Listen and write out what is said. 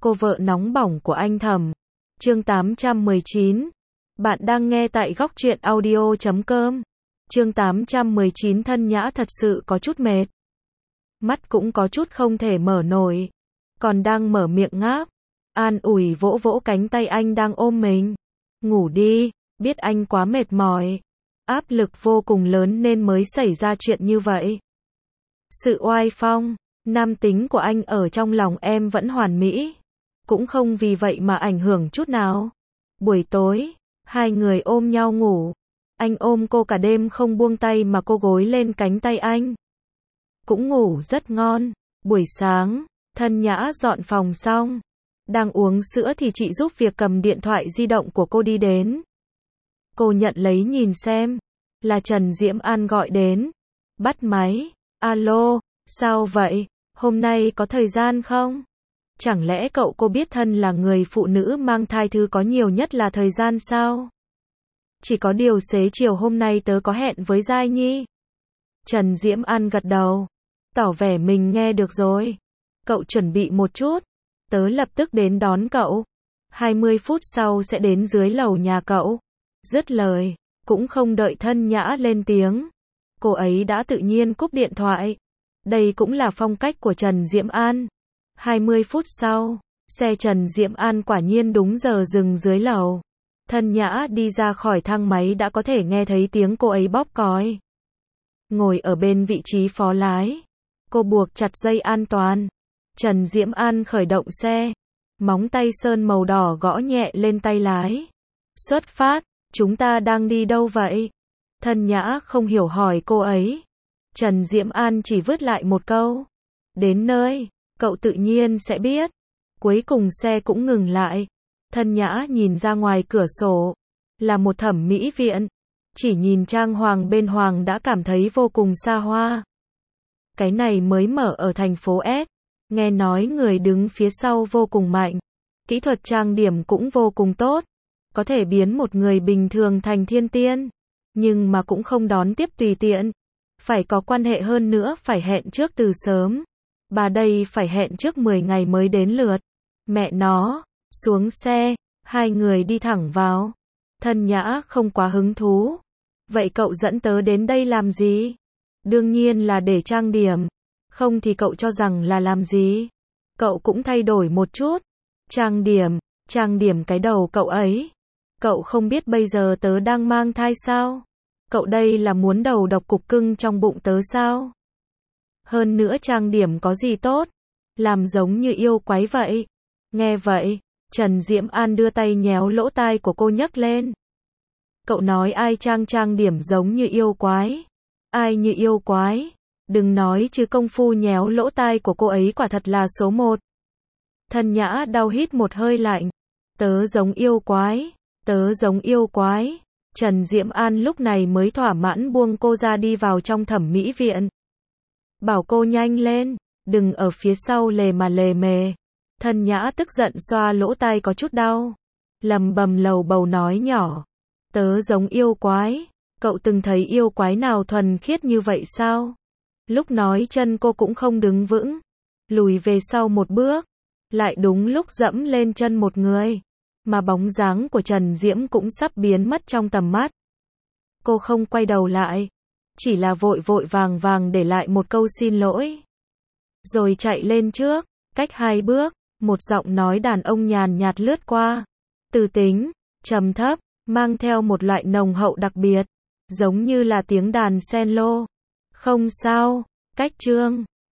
Cô vợ nóng bỏng của anh Thẩm. Chương 819. Bạn đang nghe tại góc truyện audio.com. Chương 819. Thân Nhã thật sự có chút mệt. Mắt cũng có chút không thể mở nổi. Còn đang mở miệng ngáp. An ủi vỗ vỗ cánh tay anh đang ôm mình. Ngủ đi, biết anh quá mệt mỏi. Áp lực vô cùng lớn nên mới xảy ra chuyện như vậy. Sự oai phong, nam tính của anh ở trong lòng em vẫn hoàn mỹ. Cũng không vì vậy mà ảnh hưởng chút nào. Buổi tối, hai người ôm nhau ngủ. Anh ôm cô cả đêm không buông tay mà cô gối lên cánh tay anh. Cũng ngủ rất ngon. Buổi sáng, Thân Nhã dọn phòng xong. Đang uống sữa thì chị giúp việc cầm điện thoại di động của cô đi đến. Cô nhận lấy nhìn xem. Là Trần Diễm An gọi đến. Bắt máy. Alo, sao vậy? Hôm nay có thời gian không? Chẳng lẽ cô biết Thân là người phụ nữ mang thai thứ có nhiều nhất là thời gian sao? Chỉ có điều xế chiều hôm nay tớ có hẹn với Giai Nhi. Trần Diễm An gật đầu. Tỏ vẻ mình nghe được rồi. Cậu chuẩn bị một chút. Tớ lập tức đến đón cậu. 20 phút sau sẽ đến dưới lầu nhà cậu. Dứt lời, cũng không đợi Thân Nhã lên tiếng. Cô ấy đã tự nhiên cúp điện thoại. Đây cũng là phong cách của Trần Diễm An. 20 phút sau, xe Trần Diễm An quả nhiên đúng giờ dừng dưới lầu. Thân Nhã đi ra khỏi thang máy đã có thể nghe thấy tiếng cô ấy bóp còi. Ngồi ở bên vị trí phó lái. Cô buộc chặt dây an toàn. Trần Diễm An khởi động xe. Móng tay sơn màu đỏ gõ nhẹ lên tay lái. Xuất phát, chúng ta đang đi đâu vậy? Thân Nhã không hiểu hỏi cô ấy. Trần Diễm An chỉ vứt lại một câu. Đến nơi, cậu tự nhiên sẽ biết. Cuối cùng xe cũng ngừng lại. Thân Nhã nhìn ra ngoài cửa sổ. Là một thẩm mỹ viện. Chỉ nhìn trang hoàng bên hoàng đã cảm thấy vô cùng xa hoa. Cái này mới mở ở thành phố S. Nghe nói người đứng phía sau vô cùng mạnh. Kỹ thuật trang điểm cũng vô cùng tốt. Có thể biến một người bình thường thành thiên tiên. Nhưng mà cũng không đón tiếp tùy tiện. Phải có quan hệ hơn nữa, phải hẹn trước từ sớm. Bà đây phải hẹn trước 10 ngày mới đến lượt. Mẹ nó, xuống xe, hai người đi thẳng vào. Thân Nhã không quá hứng thú. Vậy cậu dẫn tớ đến đây làm gì? Đương nhiên là để trang điểm. Không thì cậu cho rằng là làm gì? Cậu cũng thay đổi một chút. Trang điểm cái đầu cậu ấy. Cậu không biết bây giờ tớ đang mang thai sao? Cậu đây là muốn đầu độc cục cưng trong bụng tớ sao? Hơn nữa trang điểm có gì tốt? Làm giống như yêu quái vậy. Nghe vậy, Trần Diễm An đưa tay nhéo lỗ tai của cô nhấc lên. Cậu nói ai trang điểm giống như yêu quái? Ai như yêu quái? Đừng nói chứ công phu nhéo lỗ tai của cô ấy quả thật là số 1. Thân Nhã đau hít một hơi lạnh. Tớ giống yêu quái. Tớ giống yêu quái. Trần Diễm An lúc này mới thỏa mãn buông cô ra đi vào trong thẩm mỹ viện. Bảo cô nhanh lên, đừng ở phía sau lề mà lề mề. Thân Nhã tức giận xoa lỗ tai có chút đau. Lầm bầm lầu bầu nói nhỏ. Tớ giống yêu quái. Cậu từng thấy yêu quái nào thuần khiết như vậy sao? Lúc nói chân cô cũng không đứng vững. Lùi về sau một bước. Lại đúng lúc dẫm lên chân một người. Mà bóng dáng của Trần Diễm cũng sắp biến mất trong tầm mắt. Cô không quay đầu lại. Chỉ là vội vội vàng vàng để lại một câu xin lỗi. Rồi chạy lên trước. Cách 2 bước, một giọng nói đàn ông nhàn nhạt lướt qua. Từ tính, trầm thấp, mang theo một loại nồng hậu đặc biệt. Giống như là tiếng đàn cello. Không sao, cách chương.